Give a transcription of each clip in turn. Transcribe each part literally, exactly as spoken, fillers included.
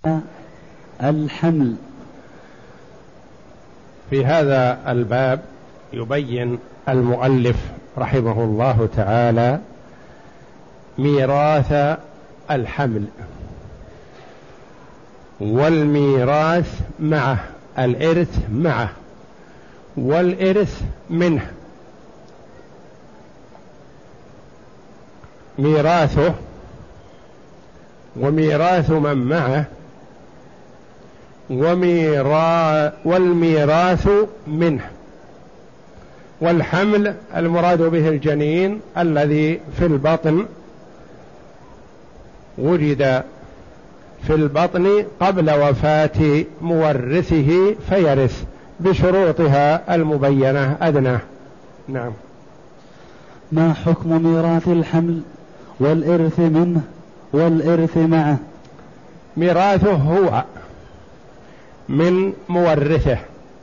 الحمل. في هذا الباب يبين المؤلف رحمه الله تعالى ميراث الحمل والميراث معه، الإرث معه والإرث منه. ميراثه وميراث من معه وميرا والميراث منه. والحمل المراد به الجنين الذي في البطن، وجد في البطن قبل وفاة مورثه فيرث بشروطها المبينة أدنى. نعم. ما حكم ميراث الحمل والإرث منه والإرث معه؟ ميراثه هو من مورثه،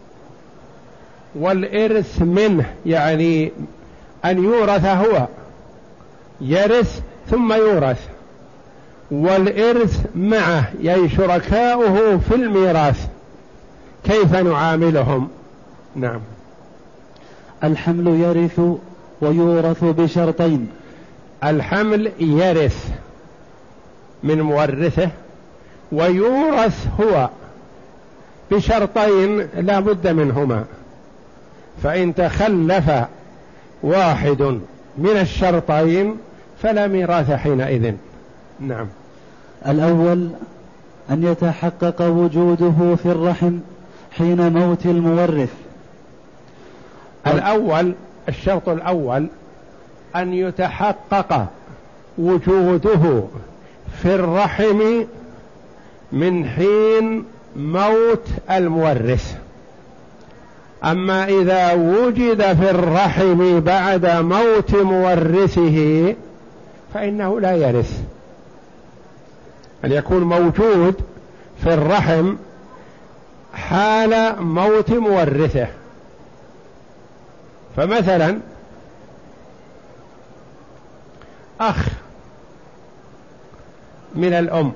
والإرث منه يعني أن يورث هو، يرث ثم يورث، والإرث معه يعني شركاؤه في الميراث. كيف نعاملهم؟ نعم. الحمل يرث ويورث بشرطين. الحمل يرث من مورثه ويورث هو بشرطين لا بد منهما، فإن تخلف واحد من الشرطين فلا ميراث حينئذ. نعم. الأول أن يتحقق وجوده في الرحم حين موت المورث. الأول الشرط الأول أن يتحقق وجوده في الرحم من حين موت المورث. أما إذا وجد في الرحم بعد موت مورثه فإنه لا يرث. أن يكون موجود في الرحم حال موت مورثه. فمثلا أخ من الأم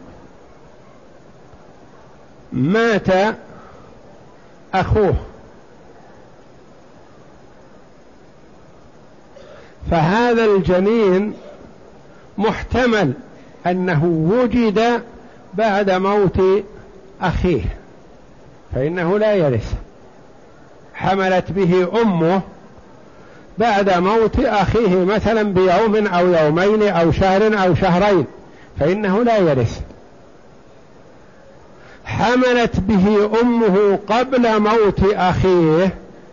مات أخوه، فهذا الجنين محتمل أنه وجد بعد موت أخيه فإنه لا يرث. حملت به أمه بعد موت أخيه مثلا بيوم أو يومين أو شهر أو شهرين فإنه لا يرث. حملت به أمه قبل موت أخيه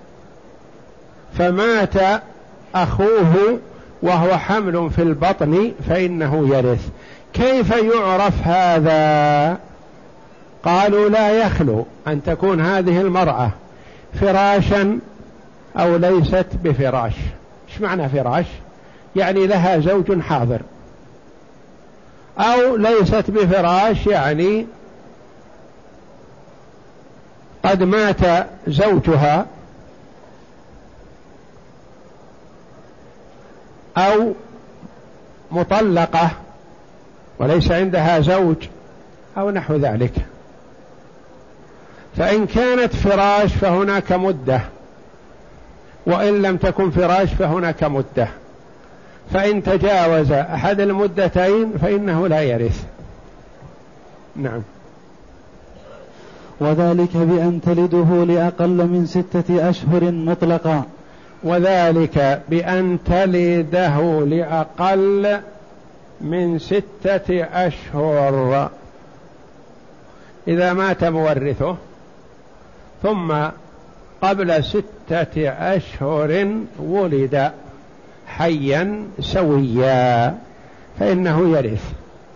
فمات أخوه وهو حمل في البطن فإنه يرث. كيف يعرف هذا؟ قالوا لا يخلو أن تكون هذه المرأة فراشا أو ليست بفراش. إيش معنى فراش؟ يعني لها زوج حاضر، أو ليست بفراش يعني قد مات زوجها، أو مطلقة وليس عندها زوج أو نحو ذلك. فإن كانت فراش فهناك مدة، وإن لم تكن فراش فهناك مدة. فإن تجاوز أحد المدتين فإنه لا يرث. نعم. وذلك بأن تلده لأقل من ستة أشهر مطلقا. وذلك بأن تلده لأقل من ستة أشهر. إذا مات مورثه ثم قبل ستة أشهر ولد حيا سويا فإنه يرث،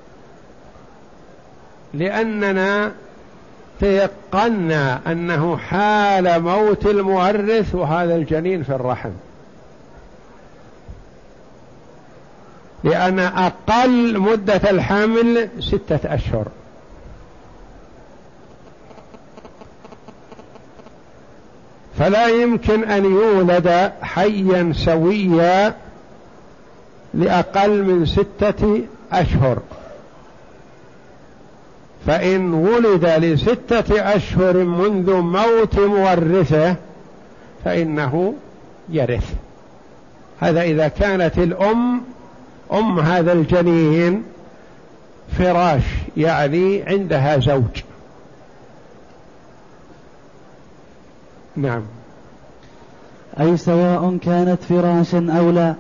لأننا تيقنا أنه حال موت المورث وهذا الجنين في الرحم، لأن أقل مدة الحمل ستة أشهر. فلا يمكن أن يولد حيا سويا لأقل من ستة أشهر. فإن ولد لستة أشهر منذ موت مورثه فإنه يرث. هذا إذا كانت الأم أم هذا الجنين فراش، يعني عندها زوج. نعم. أي سواء كانت فراشا أو لا،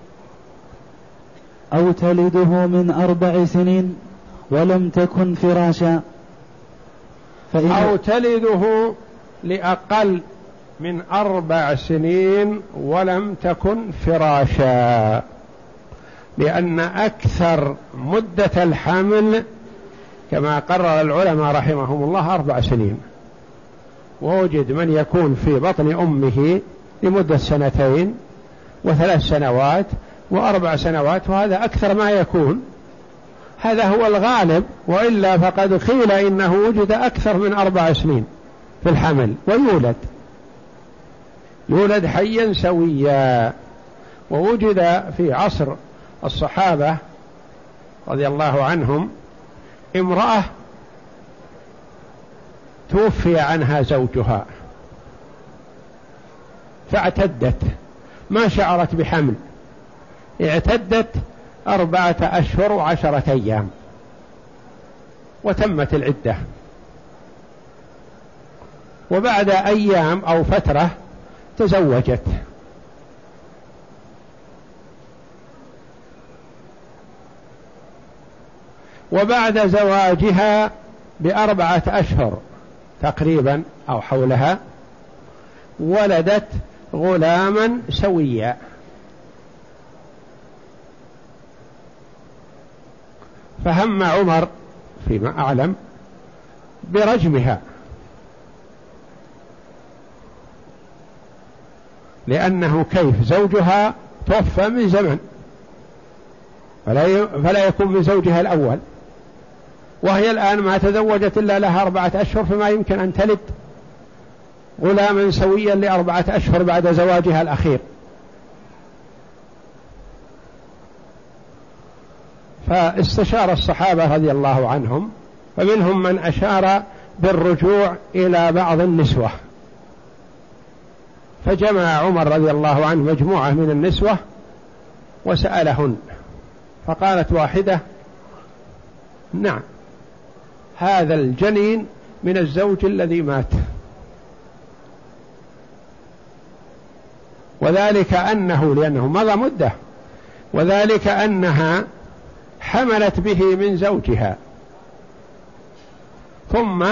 أو تلده من أربع سنين ولم تكن فراشا، أو تلده لأقل من أربع سنين ولم تكن فراشا، لأن أكثر مدة الحمل كما قرر العلماء رحمهم الله أربع سنين، ووجد من يكون في بطن أمه لمدة سنتين وثلاث سنوات وأربع سنوات، وهذا أكثر ما يكون، هذا هو الغالب، وإلا فقد قيل إنه وجد أكثر من أربع سنين في الحمل ويولد يولد حيا سويا. ووجد في عصر الصحابة رضي الله عنهم امرأة توفي عنها زوجها فاعتدت، ما شعرت بحمل، اعتدت أربعة أشهر وعشرة أيام وتمت العدة، وبعد أيام أو فترة تزوجت، وبعد زواجها بأربعة أشهر تقريبا أو حولها ولدت غلاما سويا، فهم عمر فيما أعلم برجمها، لأنه كيف زوجها توفى من زمن فلا يكون من زوجها الأول، وهي الآن ما تزوجت إلا لها أربعة أشهر، فما يمكن أن تلد غلاما سويا لأربعة أشهر بعد زواجها الأخير. فاستشار الصحابة رضي الله عنهم، فمنهم من أشار بالرجوع إلى بعض النسوة، فجمع عمر رضي الله عنه مجموعة من النسوة وسألهن، فقالت واحدة: نعم، هذا الجنين من الزوج الذي مات، وذلك أنه لأنه مضى مدة، وذلك أنها حملت به من زوجها ثم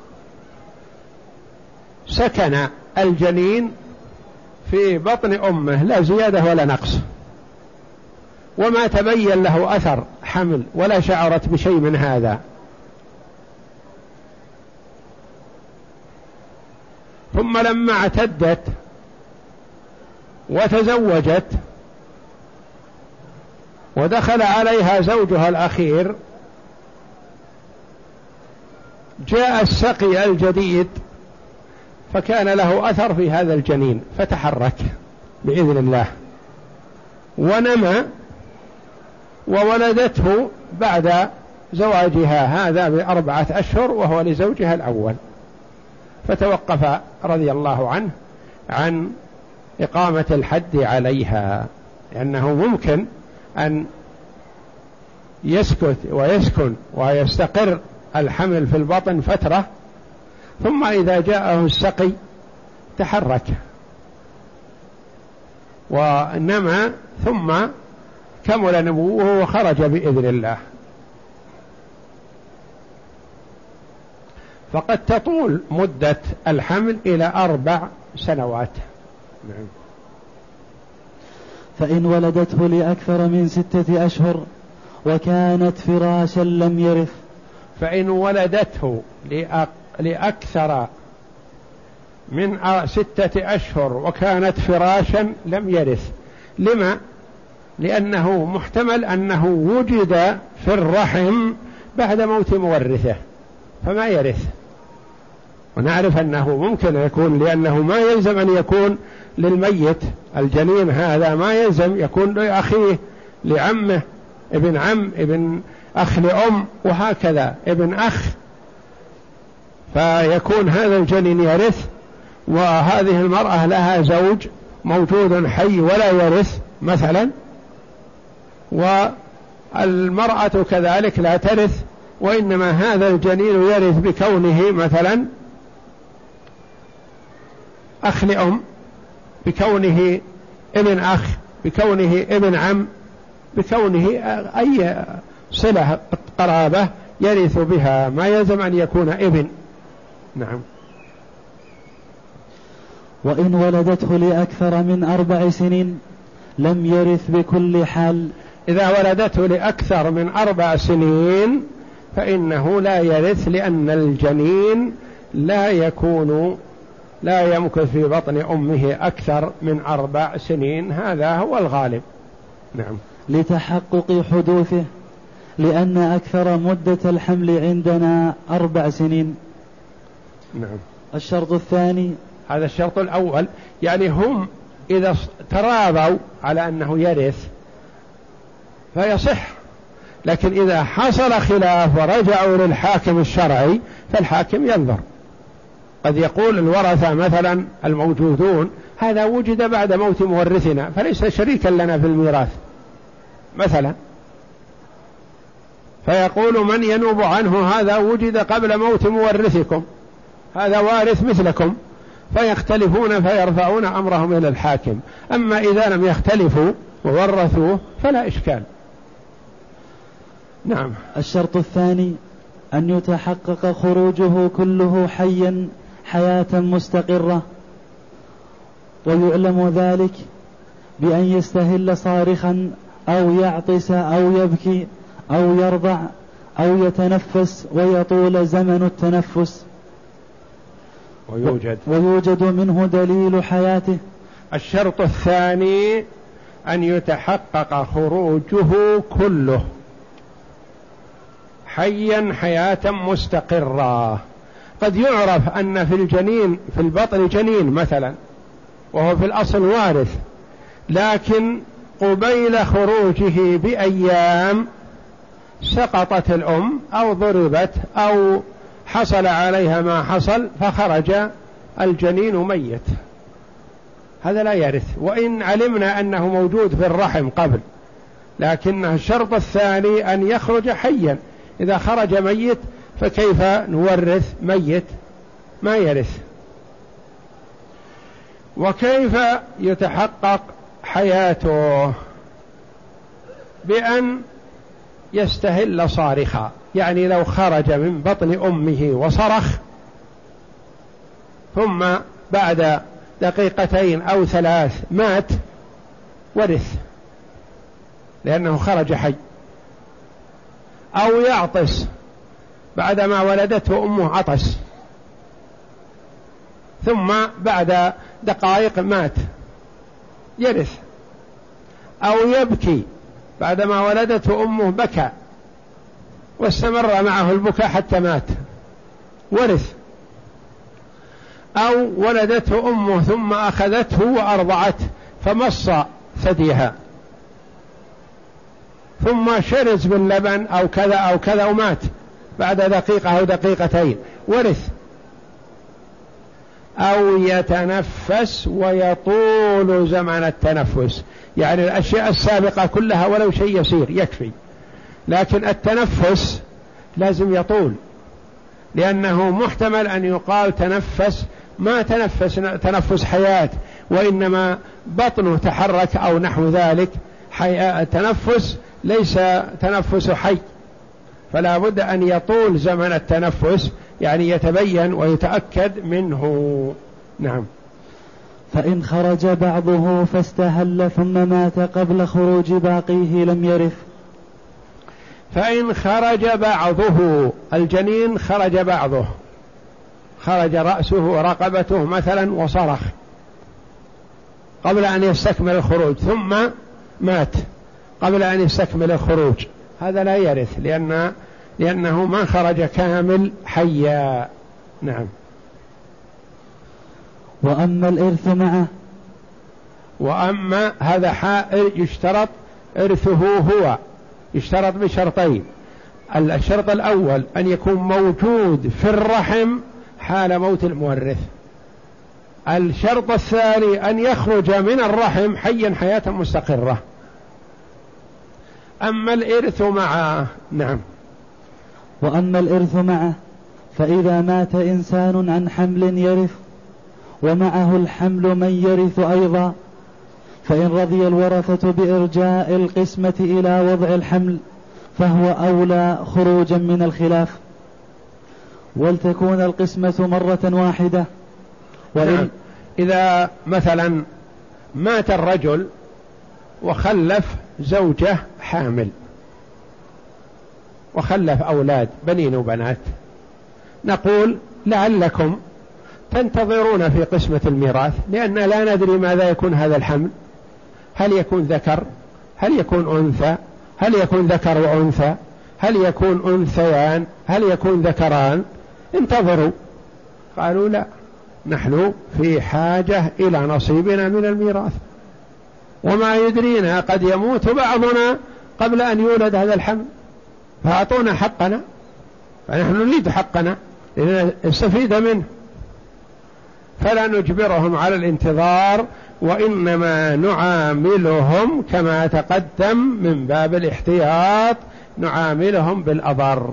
سكن الجنين في بطن أمه لا زيادة ولا نقص، وما تبين له أثر حمل ولا شعرت بشيء من هذا. ثم لما اعتدت وتزوجت ودخل عليها زوجها الأخير، جاء السقي الجديد فكان له أثر في هذا الجنين فتحرك بإذن الله ونمى، وولدته بعد زواجها هذا بأربعة أشهر وهو لزوجها الأول، فتوقف رضي الله عنه عن إقامة الحد عليها، لأنه ممكن أن يسكت ويسكن ويستقر الحمل في البطن فترة، ثم إذا جاءه السقي تحرك ونمى ثم كمل نموه وخرج بإذن الله. فقد تطول مدة الحمل إلى أربع سنوات. نعم. فإن ولدته لأكثر من ستة أشهر وكانت فراشا لم يرث. فإن ولدته لأكثر من ستة أشهر وكانت فراشا لم يرث. لما؟ لأنه محتمل أنه وجد في الرحم بعد موت مورثه فما يرث، ونعرف أنه ممكن يكون، لأنه ما يلزم أن يكون للميت الجنين هذا، ما يلزم يكون لأخيه، لعمه، ابن عم، ابن أخ لأم، وهكذا ابن أخ، فيكون هذا الجنين يرث، وهذه المرأة لها زوج موجود حي ولا يرث مثلا، والمرأة كذلك لا ترث، وإنما هذا الجنين يرث بكونه مثلا أخ لأم، بكونه ابن أخ، بكونه ابن عم، بكونه أي صلة قرابة يرث بها، ما يلزم أن يكون ابن. نعم. وإن ولدته لأكثر من أربع سنين لم يرث بكل حال. إذا ولدته لأكثر من أربع سنين فإنه لا يرث، لأن الجنين لا يكون لا يمكث في بطن أمه أكثر من أربع سنين، هذا هو الغالب. نعم. لتحقق حدوثه، لأن أكثر مدة الحمل عندنا أربع سنين. نعم. الشرط الثاني، هذا الشرط الأول، يعني هم إذا تراضوا على أنه يرث فيصح، لكن إذا حصل خلاف ورجعوا للحاكم الشرعي فالحاكم ينظر، قد يقول الورثة مثلا الموجودون هذا وجد بعد موت مورثنا فليس شريكا لنا في الميراث مثلا، فيقول من ينوب عنه هذا وجد قبل موت مورثكم، هذا وارث مثلكم، فيختلفون فيرفعون أمرهم إلى الحاكم. أما إذا لم يختلفوا وورثوه فلا إشكال. نعم. الشرط الثاني أن يتحقق خروجه كله حيا حياة مستقرة، ويعلم ذلك بأن يستهل صارخا أو يعطس أو يبكي أو يرضع أو يتنفس ويطول زمن التنفس، ويوجد, ويوجد منه دليل حياته. الشرط الثاني أن يتحقق خروجه كله حيا حياة مستقرة. قد يعرف أن في الجنين في البطن جنين مثلا وهو في الأصل وارث، لكن قبيل خروجه بأيام سقطت الأم أو ضربت أو حصل عليها ما حصل فخرج الجنين ميت، هذا لا يرث، وإن علمنا أنه موجود في الرحم قبل، لكن الشرط الثاني أن يخرج حيا. إذا خرج ميت فكيف نورث ميت؟ ما يرث. وكيف يتحقق حياته؟ بأن يستهل صارخا، يعني لو خرج من بطن أمه وصرخ ثم بعد دقيقتين أو ثلاث مات ورث لأنه خرج حي، أو يعطس بعدما ولدته أمه عطس ثم بعد دقائق مات يرث، أو يبكي بعدما ولدته أمه بكى واستمر معه البكاء حتى مات ورث، أو ولدته أمه ثم أخذته وأرضعته فمص ثديها ثم شرز باللبن أو كذا أو كذا ومات بعد دقيقة أو دقيقتين ورث، أو يتنفس ويطول زمن التنفس، يعني الأشياء السابقة كلها ولو شيء يسير يكفي، لكن التنفس لازم يطول، لأنه محتمل أن يقال تنفس ما تنفس تنفس حياة، وإنما بطنه تحرك أو نحو ذلك، تنفس ليس تنفس حي، فلا بد أن يطول زمن التنفس، يعني يتبين ويتأكد منه. نعم. فإن خرج بعضه فاستهل ثم مات قبل خروج باقيه لم يرث. فإن خرج بعضه، الجنين خرج بعضه، خرج رأسه ورقبته مثلا وصرخ قبل أن يستكمل الخروج ثم مات قبل أن يستكمل الخروج، هذا لا يرث لأن لأنه ما خرج كامل حيا. نعم. وأما الإرث معه، وأما هذا حائر يشترط إرثه هو، يشترط بشرطين، الشرط الأول أن يكون موجود في الرحم حال موت المورث. الشرط الثاني أن يخرج من الرحم حيا حياة مستقرة. أما الإرث معه، نعم. وأما الإرث معه فإذا مات إنسان عن حمل يرث ومعه الحمل من يرث أيضا، فإن رضي الورثة بإرجاء القسمة إلى وضع الحمل فهو أولى خروجا من الخلاف، ولتكون القسمة مرة واحدة. وإن نعم. إذا مثلا مات الرجل وخلف زوجة حامل وخلف أولاد بنين وبنات، نقول لعلكم تنتظرون في قسمة الميراث، لأن لا ندري ماذا يكون هذا الحمل، هل يكون ذكر، هل يكون أنثى، هل يكون ذكر وأنثى، هل يكون أنثيان، هل يكون ذكران، انتظروا. قالوا لا، نحن في حاجة إلى نصيبنا من الميراث، وما يدرينا قد يموت بعضنا قبل أن يولد هذا الحمل، فأعطونا حقنا، فنحن نريد حقنا لنستفيد منه، فلا نجبرهم على الانتظار، وإنما نعاملهم كما تقدم من باب الاحتياط، نعاملهم بالأضر.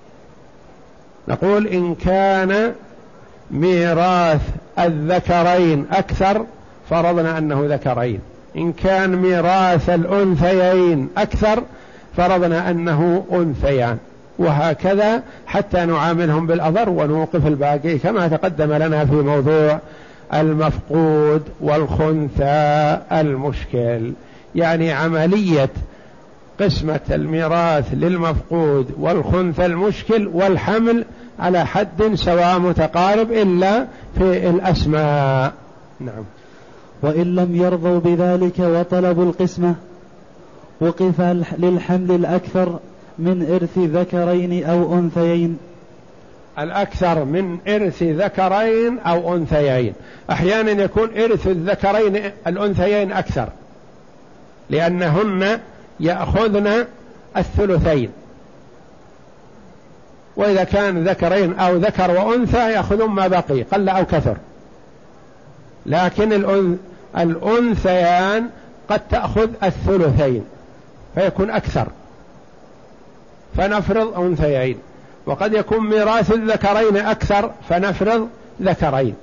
نقول إن كان ميراث الذكرين أكثر فرضنا أنه ذكرين، إن كان ميراث الأنثيين أكثر فرضنا أنه أنثيان، وهكذا حتى نعاملهم بالأضر ونوقف الباقي كما تقدم لنا في موضوع المفقود والخنثى المشكل. يعني عملية قسمة الميراث للمفقود والخنثى المشكل والحمل على حد سواء متقارب إلا في الأسماء. نعم. وإن لم يرضوا بذلك وطلبوا القسمة وقف للحمل الأكثر من إرث ذكرين أو أنثيين. الأكثر من إرث ذكرين أو أنثيين، أحيانا يكون إرث الذكرين الأنثيين أكثر لأنهن يأخذن الثلثين، وإذا كان ذكرين أو ذكر وأنثى يأخذون ما بقي قل أو كثر، لكن الأنثيان قد تأخذ الثلثين فيكون أكثر، فنفرض أنثيين. وقد يكون ميراث الذكرين أكثر فنفرض ذكرين،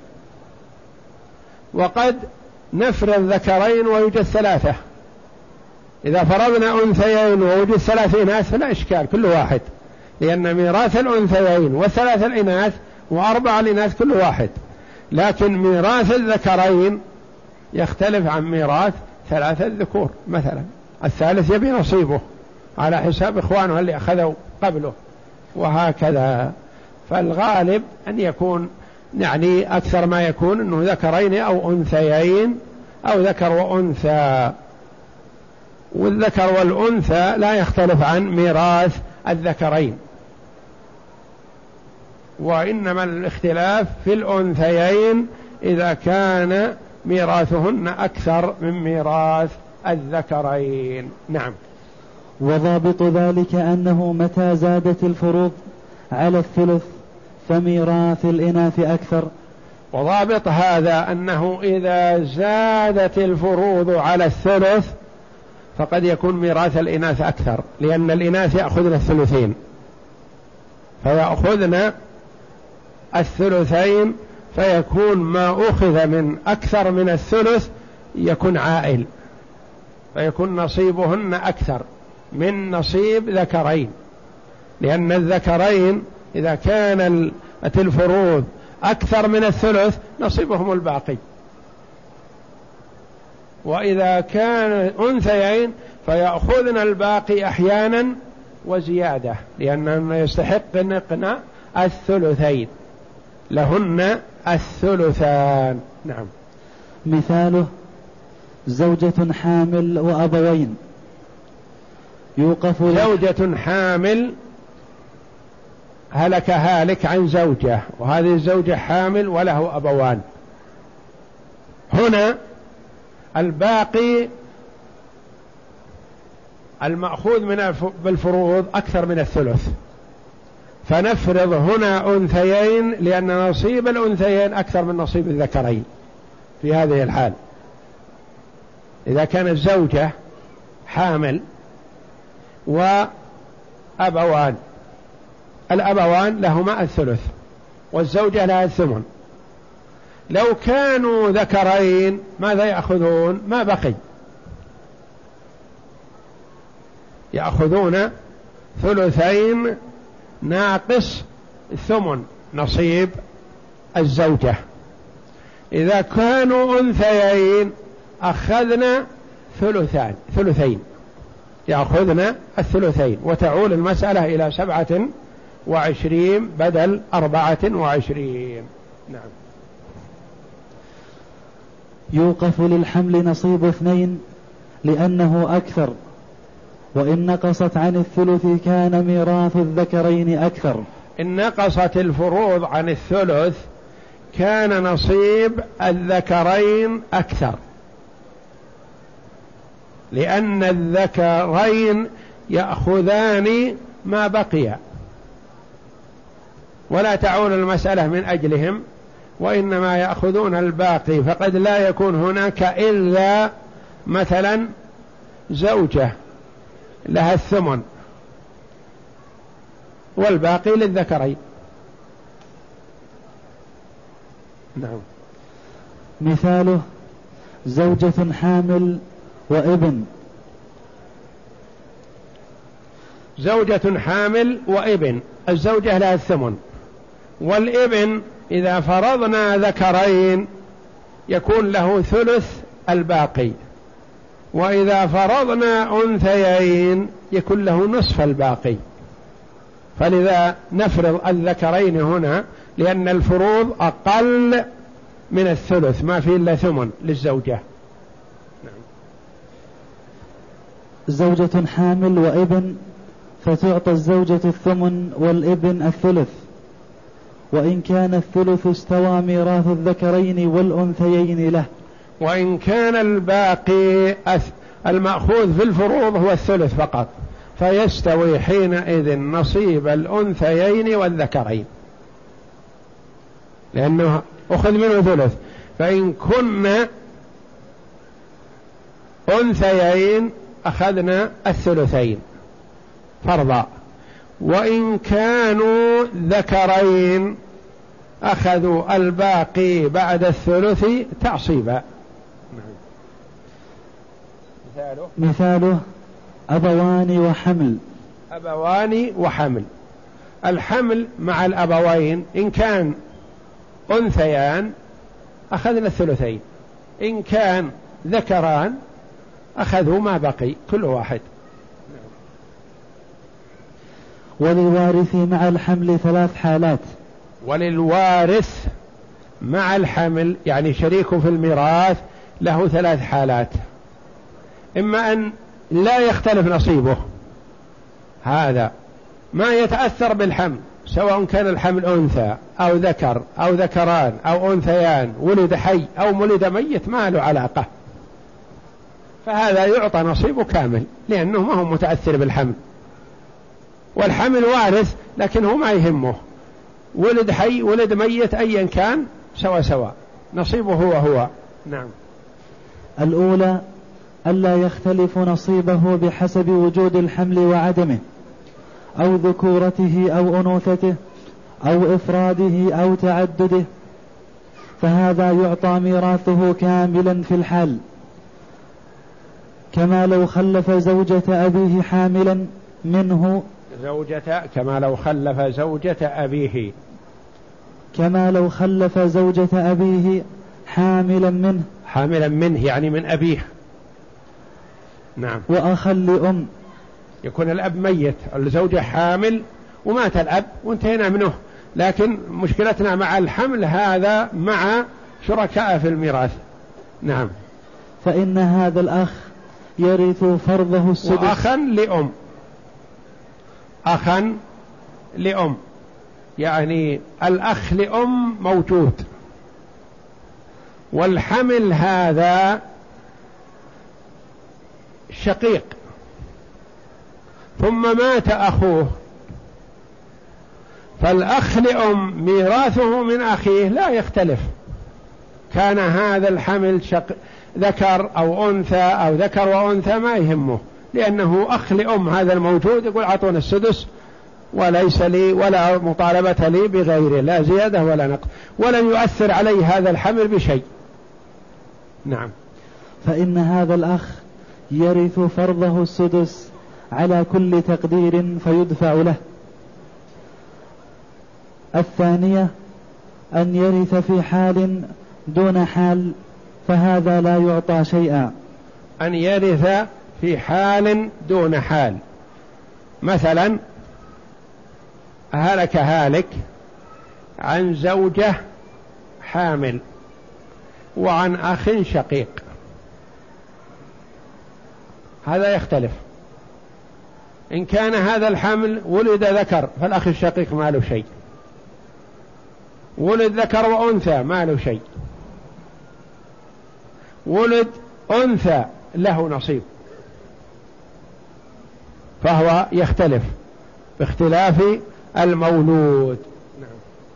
وقد نفرض ذكرين ويوجد ثلاثة. إذا فرضنا أنثيين ووجد ثلاث إناث فلا إشكال كل واحد، لأن ميراث الأنثيين والثلاث الإناث وأربع الإناث كل واحد، لكن ميراث الذكرين يختلف عن ميراث ثلاثة الذكور مثلا، الثالث يبي نصيبه على حساب إخوانه اللي أخذوا قبله، وهكذا. فالغالب أن يكون يعني أكثر ما يكون أنه ذكرين أو أنثيين أو ذكر وأنثى، والذكر والأنثى لا يختلف عن ميراث الذكرين، وإنما الاختلاف في الأنثيين إذا كان ميراثهن أكثر من ميراث الذكرين. نعم. وضابط ذلك أنه متى زادت الفروض على الثلث فميراث الإناث أكثر. وضابط هذا أنه إذا زادت الفروض على الثلث فقد يكون ميراث الإناث أكثر، لأن الإناث يأخذن الثلثين فيأخذن الثلثين، فيكون ما أخذ من أكثر من الثلث يكون عائل، فيكون نصيبهن أكثر من نصيب ذكرين، لأن الذكرين إذا كان الفروض أكثر من الثلث نصيبهم الباقي، وإذا كان أنثيين فيأخذن الباقي أحيانا وزيادة، لأنهن يستحقن الثلثين، لهن الثلثان. نعم. مثاله زوجة حامل وأبوين يوقف. زوجة حامل هلك هالك عن زوجة، وهذه الزوجة حامل وله أبوان، هنا الباقي المأخوذ من بالفروض أكثر من الثلث، فنفرض هنا أنثيين لأن نصيب الأنثيين أكثر من نصيب الذكرين في هذه الحال. إذا كانت الزوجة حامل وأبوان، الأبوان لهما الثلث والزوجة لها الثمن، لو كانوا ذكرين ماذا يأخذون؟ ما بقي، يأخذون ثلثين ناقص ثمن نصيب الزوجة. إذا كانوا أنثيين أخذنا ثلثان ثلثين يأخذنا الثلثين، وتعول المسألة إلى سبعة وعشرين بدل أربعة وعشرين. نعم. يوقف للحمل نصيب اثنين لأنه أكثر، وإن نقصت عن الثلث كان ميراث الذكرين أكثر. إن نقصت الفروض عن الثلث كان نصيب الذكرين أكثر، لأن الذكرين يأخذان ما بقي ولا تعول المسألة من أجلهم، وإنما يأخذون الباقي، فقد لا يكون هناك إلا مثلا زوجة لها الثمن والباقي للذكرين. نعم. مثاله زوجة حامل وابن. زوجة حامل وابن، الزوجة لها الثمن، والابن إذا فرضنا ذكرين يكون له ثلث الباقي، وإذا فرضنا أنثيين يكون له نصف الباقي. فلذا نفرض الذكرين هنا لأن الفروض أقل من الثلث، ما في إلا ثمن للزوجة. نعم. زوجة حامل وابن فتعطى الزوجة الثمن والابن الثلث، وإن كان الثلث استوى ميراث الذكرين والأنثيين له. وإن كان الباقي المأخوذ في الفروض هو الثلث فقط، فيستوي حينئذ نصيب الأنثيين والذكرين، لأنه أخذ منه ثلث. فإن كنا أنثيين أخذنا الثلثين فرضا، وإن كانوا ذكرين أخذوا الباقي بعد الثلث تعصيبا. مثاله, مثاله أبوان وحمل. أبوان وحمل، الحمل مع الأبوين إن كان أنثيان أخذنا الثلثين، إن كان ذكران أخذوا ما بقي كل واحد. وللوارث مع الحمل ثلاث حالات. وللوارث مع الحمل يعني شريكه في الميراث له ثلاث حالات: إما أن لا يختلف نصيبه، هذا ما يتأثر بالحمل، سواء كان الحمل أنثى أو ذكر أو ذكران أو أنثيان، ولد حي أو ولد ميت، ما له علاقة، فهذا يعطى نصيبه كامل لأنه ما هو متأثر بالحمل. والحمل وارث لكن هو ما يهمه، ولد حي ولد ميت أيا كان سوا سوا نصيبه هو هو. نعم. الأولى ألا يختلف نصيبه بحسب وجود الحمل وعدمه، أو ذكورته أو أنوثته أو إفراده أو تعدده، فهذا يعطى ميراثه كاملا في الحال، كما لو خلف زوجة أبيه حاملا منه زوجة كما لو خلف زوجة أبيه كما لو خلف زوجة أبيه حاملا منه حاملا منه يعني من أبيه. نعم. وأخا لأم، يكون الأب ميت، الزوجة حامل ومات الأب وانتهينا منه، لكن مشكلتنا مع الحمل هذا مع شركاء في الميراث. نعم. فإن هذا الأخ يرث فرضه السدس. وأخا لأم، أخا لأم يعني الأخ لأم موجود، والحمل هذا شقيق ثم مات أخوه، فالأخ لأم ميراثه من أخيه لا يختلف، كان هذا الحمل شق ذكر أو أنثى أو ذكر وأنثى ما يهمه، لأنه أخ لأم هذا الموجود، يقول أعطونا السدس وليس لي ولا مطالبة لي بغيره، لا زيادة ولا نقص، ولن يؤثر علي هذا الحمل بشيء. نعم. فإن هذا الأخ يرث فرضه السدس على كل تقدير فيدفع له. الثانية أن يرث في حال دون حال، فهذا لا يعطى شيئا. أن يرث في حال دون حال، مثلا هلك هالك عن زوجة حامل وعن أخ شقيق، هذا يختلف. إن كان هذا الحمل ولد ذكر فالأخ الشقيق ما له شيء، ولد ذكر وأنثى ما له شيء، ولد أنثى له نصيب، فهو يختلف باختلاف المولود. نعم.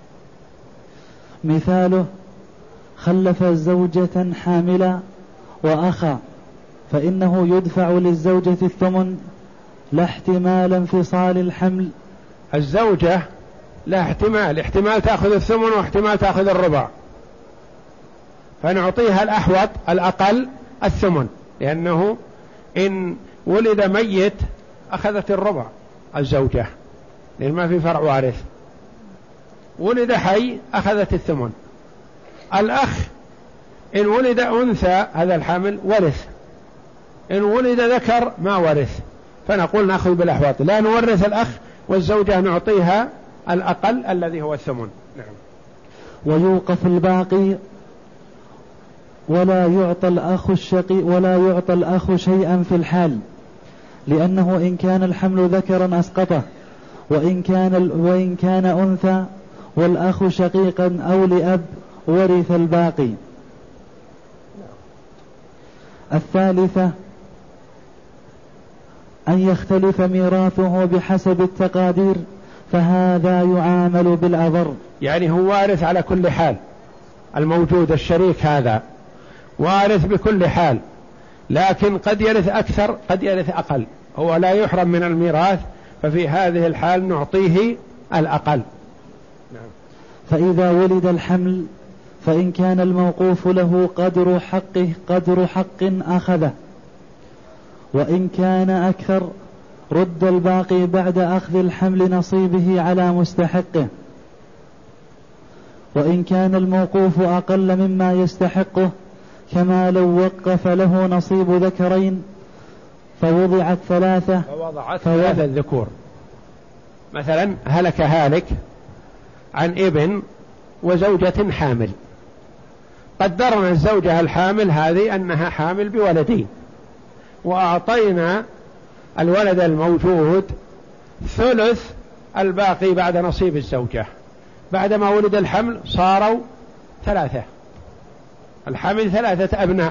مثاله خلف زوجة حاملة وأخا، فإنه يدفع للزوجة الثمن لا احتمال انفصال الحمل. الزوجة لا احتمال، احتمال تأخذ الثمن واحتمال تأخذ الربع، فنعطيها الأحوط الأقل الثمن، لأنه إن ولد ميت أخذت الربع الزوجة لأن ما في فرع وارث، ولد حي أخذت الثمن. الأخ إن ولد أنثى هذا الحامل ورث، إن ولد ذكر ما ورث، فنقول نأخذ بالأحوط، لا نورث الأخ والزوجة نعطيها الأقل الذي هو الثمن. نعم. ويوقف الباقي ولا يعطى الأخ الشقي ولا يعطى الأخ شيئا في الحال، لأنه إن كان الحمل ذكرا أسقطه، وإن كان وإن كان أنثى والأخ شقيقا أو لأب ورث الباقي. الثالثة أن يختلف ميراثه بحسب التقادير، فهذا يعامل بالأضر. يعني هو وارث على كل حال، الموجود الشريك هذا وارث بكل حال، لكن قد يرث أكثر قد يرث أقل، هو لا يحرم من الميراث، ففي هذه الحال نعطيه الأقل. نعم. فإذا ولد الحمل فإن كان الموقوف له قدر حقه قدر حق أخذه، وإن كان أكثر رد الباقي بعد أخذ الحمل نصيبه على مستحقه، وإن كان الموقوف أقل مما يستحقه كما لو وقف له نصيب ذكرين فوضعت ثلاثة فوضعت ثلاثة ذكور، مثلا هلك هالك عن ابن وزوجة حامل، قدرنا الزوجة الحامل هذه أنها حامل بولدين، وأعطينا الولد الموجود ثلث الباقي بعد نصيب الزوجة، بعدما ولد الحمل صاروا ثلاثة، الحمل ثلاثة أبناء،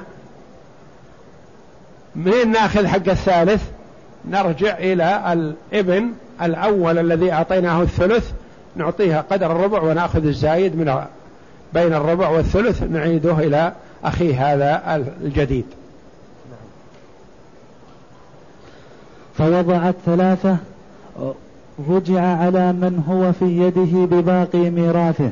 منين نأخذ حق الثالث؟ نرجع إلى الابن الأول الذي أعطيناه الثلث نعطيها قدر الربع، ونأخذ الزايد من بين الربع والثلث نعيده إلى أخيه هذا الجديد. فوضعت ثلاثة رجع على من هو في يده بباقي ميراثه.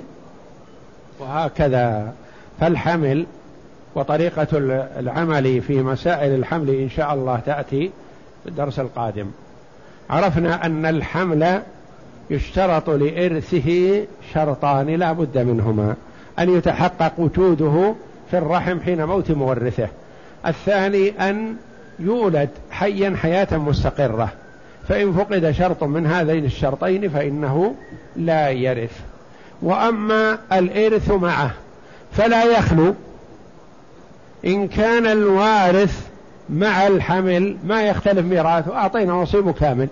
وهكذا فالحمل وطريقة العمل في مسائل الحمل إن شاء الله تأتي في الدرس القادم. عرفنا أن الحمل يشترط لإرثه شرطان لا بد منهما: أن يتحقق وجوده في الرحم حين موت مورثه، الثاني أن يولد حيا حياة مستقرة، فإن فقد شرط من هذين الشرطين فإنه لا يرث. وأما الإرث معه فلا يخلو، إن كان الوارث مع الحمل ما يختلف ميراثه، أعطينا نصيبه كامل.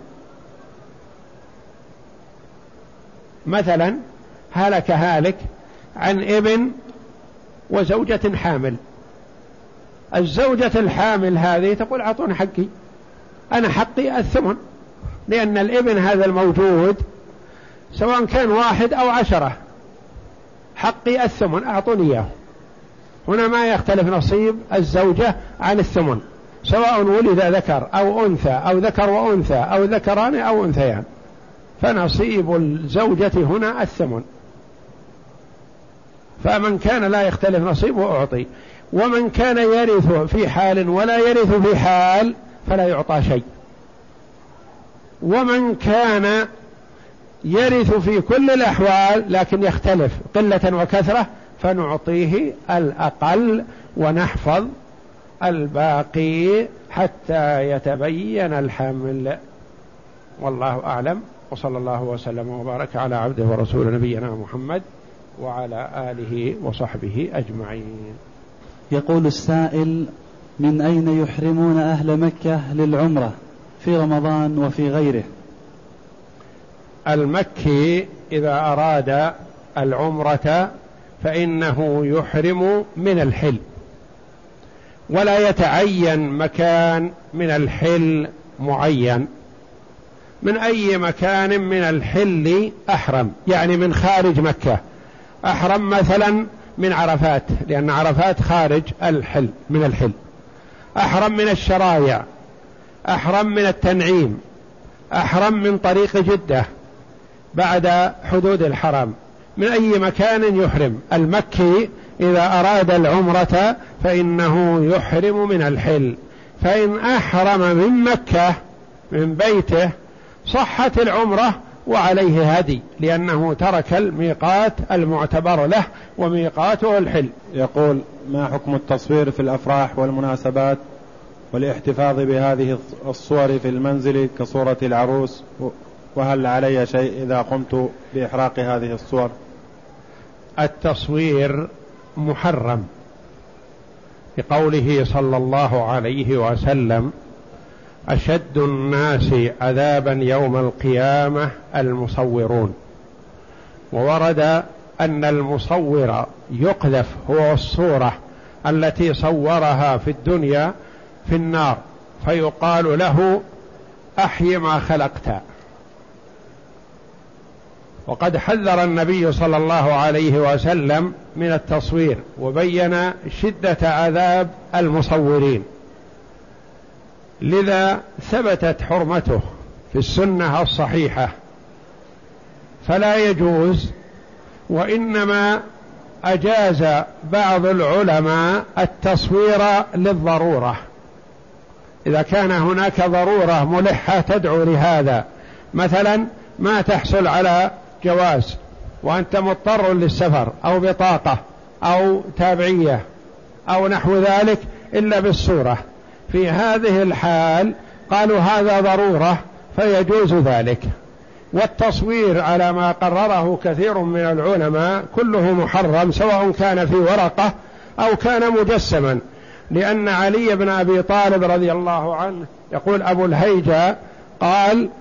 مثلا هلك هالك عن ابن وزوجة حامل، الزوجة الحامل هذه تقول أعطوني حقي، أنا حقي الثمن لأن الابن هذا الموجود سواء كان واحد أو عشرة حقي الثمن أعطوني إياه. هنا ما يختلف نصيب الزوجة عن الثمن، سواء ولد ذكر أو أنثى أو ذكر وأنثى أو ذكران أو أنثيان، فنصيب الزوجة هنا الثمن. فمن كان لا يختلف نصيبه أعطي، ومن كان يرث في حال ولا يرث في حال فلا يعطى شيء، ومن كان يرث في كل الأحوال لكن يختلف قلة وكثرة فنعطيه الأقل ونحفظ الباقي حتى يتبين الحمل. والله أعلم، وصلى الله وسلم وبارك على عبده ورسول نبينا محمد وعلى آله وصحبه أجمعين. يقول السائل: من أين يحرمون أهل مكة للعمرة في رمضان وفي غيره؟ المكي إذا أراد العمرة فإنه يحرم من الحل، ولا يتعين مكان من الحل معين، من أي مكان من الحل أحرم، يعني من خارج مكة أحرم مثلا من عرفات، لأن عرفات خارج الحل من الحل، أحرم من الشرايع، أحرم من التنعيم، أحرم من طريق جدة بعد حدود الحرم، من أي مكان يحرم. المكي إذا أراد العمرة فإنه يحرم من الحل، فإن أحرم من مكة من بيته صحت العمرة وعليه هدي، لأنه ترك الميقات المعتبر له وميقاته الحل. يقول: ما حكم التصوير في الأفراح والمناسبات والاحتفاظ بهذه الصور في المنزل كصورة العروس، وهل علي شيء إذا قمت بإحراق هذه الصور؟ التصوير محرم لقوله صلى الله عليه وسلم: أشد الناس عذابا يوم القيامة المصورون. وورد أن المصور يقذف هو الصورة التي صورها في الدنيا في النار، فيقال له: أحي ما خلقت. وقد حذر النبي صلى الله عليه وسلم من التصوير، وبين شدة عذاب المصورين، لذا ثبتت حرمته في السنة الصحيحة، فلا يجوز. وإنما أجاز بعض العلماء التصوير للضرورة، إذا كان هناك ضرورة ملحة تدعو لهذا، مثلا ما تحصل على جواز وأنت مضطر للسفر أو بطاقة أو تابعية أو نحو ذلك إلا بالصورة، في هذه الحال قالوا هذا ضرورة فيجوز ذلك. والتصوير على ما قرره كثير من العلماء كله محرم، سواء كان في ورقة أو كان مجسما، لأن علي بن أبي طالب رضي الله عنه يقول: أبو الهيجة قال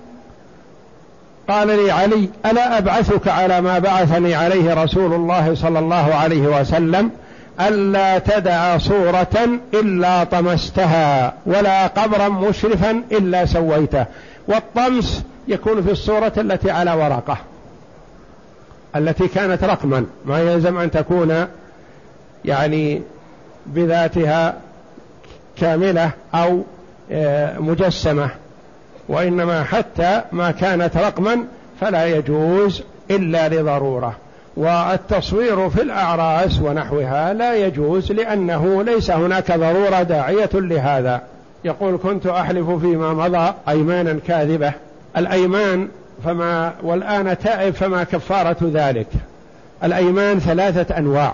قال لي علي: ألا أبعثك على ما بعثني عليه رسول الله صلى الله عليه وسلم، ألا تدع صورة إلا طمستها ولا قبرا مشرفا إلا سويته. والطمس يكون في الصورة التي على ورقة، التي كانت رقما، ما يلزم أن تكون يعني بذاتها كاملة أو مجسمة، وإنما حتى ما كانت رقما فلا يجوز إلا لضرورة. والتصوير في الأعراس ونحوها لا يجوز، لأنه ليس هناك ضرورة داعية لهذا. يقول: كنت أحلف فيما مضى أيمانا كاذبة. الأيمان فما والآن تائب، فما كفارة ذلك؟ الأيمان ثلاثة أنواع: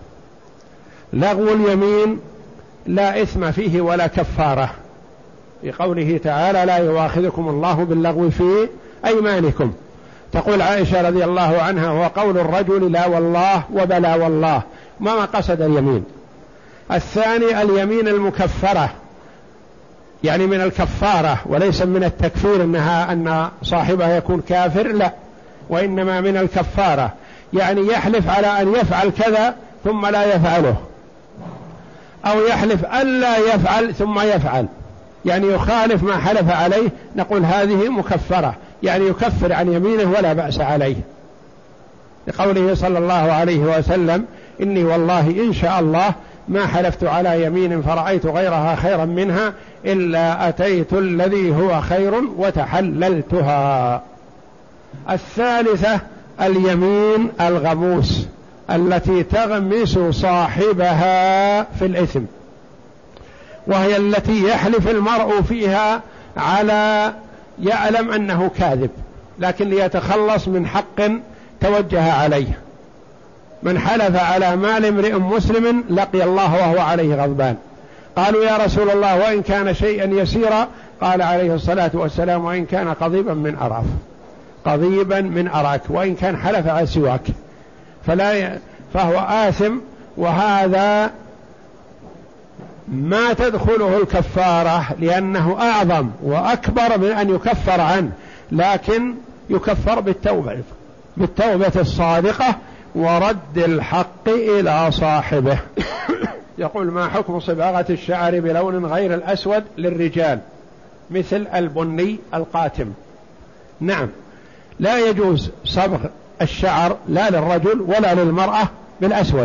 لغو اليمين لا إثم فيه ولا كفارة، بقوله تعالى: لا يؤاخذكم الله باللغو في أيمانكم. تقول عائشة رضي الله عنها: هو قول الرجل لا والله وبلا والله، ما قصد اليمين. الثاني اليمين المكفرة، يعني من الكفارة وليس من التكفير، إنها أن صاحبها يكون كافر، لا، وإنما من الكفارة، يعني يحلف على أن يفعل كذا ثم لا يفعله، أو يحلف ألا يفعل ثم يفعل، يعني يخالف ما حلف عليه نقول هذه مكفرة، يعني يكفر عن يمينه ولا بأس عليه، لقوله صلى الله عليه وسلم إني والله إن شاء الله ما حلفت على يمين فرأيت غيرها خيرا منها إلا أتيت الذي هو خير وتحللتها. الثالثة اليمين الغموس التي تغمس صاحبها في الإثم، وهي التي يحلف المرء فيها على يعلم أنه كاذب لكن ليتخلص من حق توجه عليه. من حلف على مال امرئ مسلم لقي الله وهو عليه غضبان. قالوا يا رسول الله وإن كان شيئا يسيرا؟ قال عليه الصلاة والسلام وإن كان قضيبا من أراف، قضيبا من أراك، وإن كان حلف على سواك فلا ي... فهو آثم، وهذا ما تدخله الكفارة لأنه أعظم وأكبر من أن يكفر عنه، لكن يكفر بالتوبة بالتوبة الصادقة ورد الحق إلى صاحبه. يقول ما حكم صباغة الشعر بلون غير الأسود للرجال مثل البني القاتم؟ نعم، لا يجوز صبغ الشعر لا للرجل ولا للمرأة بالأسود،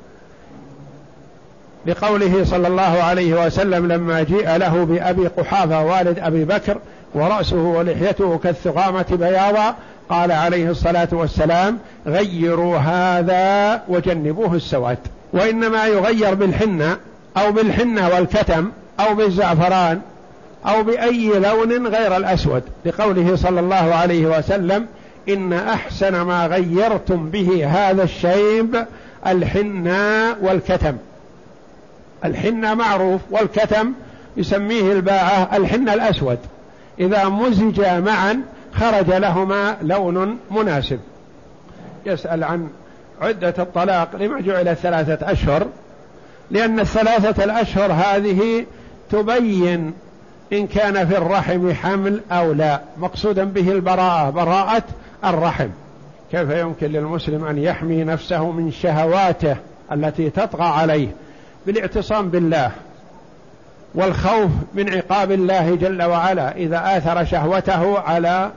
لقوله صلى الله عليه وسلم لما جيء له بأبي قحافة والد أبي بكر ورأسه ولحيته كالثغامة بياضا قال عليه الصلاة والسلام غيروا هذا وجنبوه السواد. وإنما يغير بالحنة أو بالحنة والكتم أو بالزعفران أو بأي لون غير الأسود، لقوله صلى الله عليه وسلم إن أحسن ما غيرتم به هذا الشيب الحنة والكتم. الحنة معروف والكتم يسميه الباعة الحنة الأسود، إذا مزجا معا خرج لهما لون مناسب. يسأل عن عدة الطلاق لما جعل ثلاثة أشهر، لأن الثلاثة الأشهر هذه تبين إن كان في الرحم حمل أو لا، مقصودا به البراءة، براءة الرحم. كيف يمكن للمسلم أن يحمي نفسه من شهواته التي تطغى عليه بالاعتصام بالله والخوف من عقاب الله جل وعلا إذا آثر شهوته على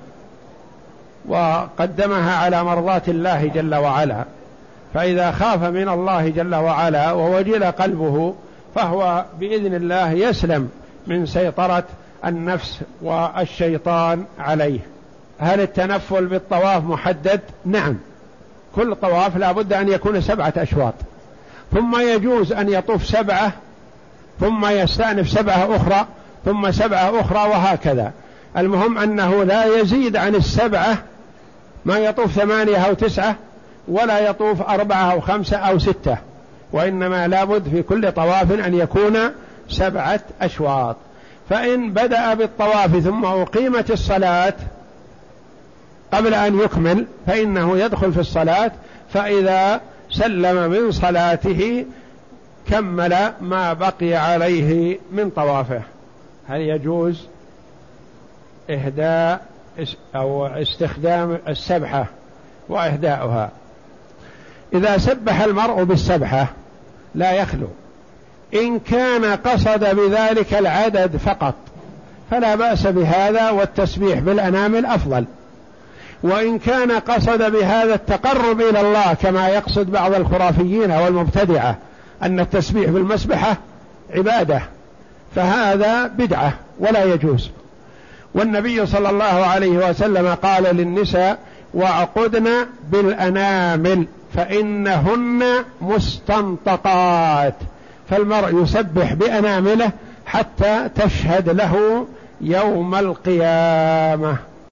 وقدمها على مرضات الله جل وعلا؟ فإذا خاف من الله جل وعلا ووجل قلبه فهو بإذن الله يسلم من سيطرة النفس والشيطان عليه. هل التنفل بالطواف محدد؟ نعم، كل طواف لا بد أن يكون سبعة أشواط، ثم يجوز أن يطوف سبعة ثم يستأنف سبعة أخرى ثم سبعة أخرى وهكذا. المهم أنه لا يزيد عن السبعة، ما يطوف ثمانية أو تسعة ولا يطوف أربعة أو خمسة أو ستة، وإنما لابد في كل طواف أن يكون سبعة أشواط. فإن بدأ بالطواف ثم أقيمت الصلاة قبل أن يكمل فإنه يدخل في الصلاة، فإذا سلم من صلاته كمل ما بقي عليه من طوافه. هل يجوز إهداء أو استخدام السبحة وإهداؤها؟ إذا سبح المرء بالسبحة لا يخلو، إن كان قصد بذلك العدد فقط فلا بأس بهذا، والتسبيح بالأنامل أفضل. وإن كان قصد بهذا التقرب إلى الله كما يقصد بعض الخرافيين والمبتدعة أن التسبيح بالمسبحة عبادة، فهذا بدعة ولا يجوز. والنبي صلى الله عليه وسلم قال للنساء وعقدن بالأنامل فإنهن مستنطقات، فالمرء يسبح بأنامله حتى تشهد له يوم القيامة.